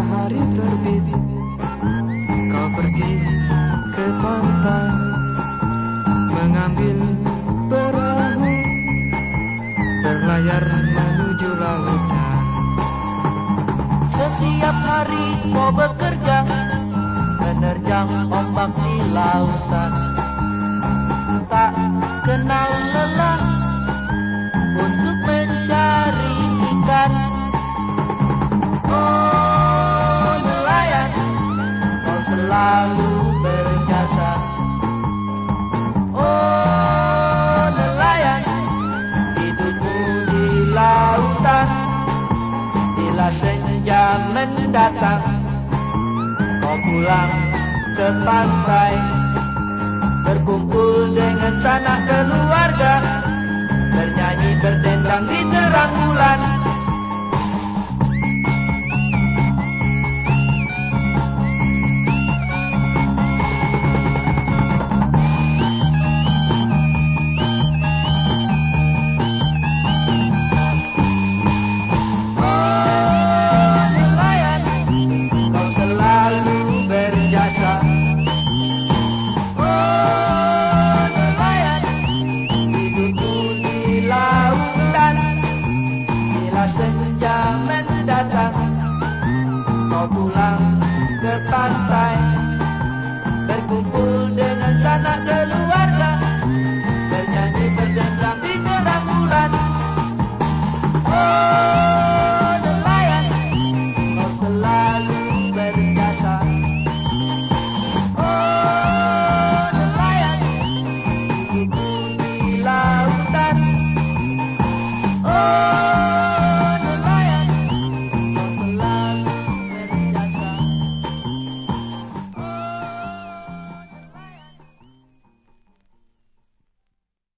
matahari terbit, kau pergi ke pantai, mengambil perahu, berlayar menuju lautan. Setiap hari kau bekerja, menerjang ombak di lautan. Tak kenal lelah untuk mencari ikan. Oh nelayan, kau selalu berjasa. Oh nelayan, hidupmu di lautan. Bila senja mendatang, kau pulang ke pantai, berkumpul dengan sanak keluarga, bernyanyi berdendang di terang bulan. Senja mendatang, kau pulang ke pantai, berkumpul dengan sanak keluarga, bernyanyi berdendang di terang bulan. Oh nelayan, kau selalu berjasa. Oh nelayan, hidupmu di lautan. Oh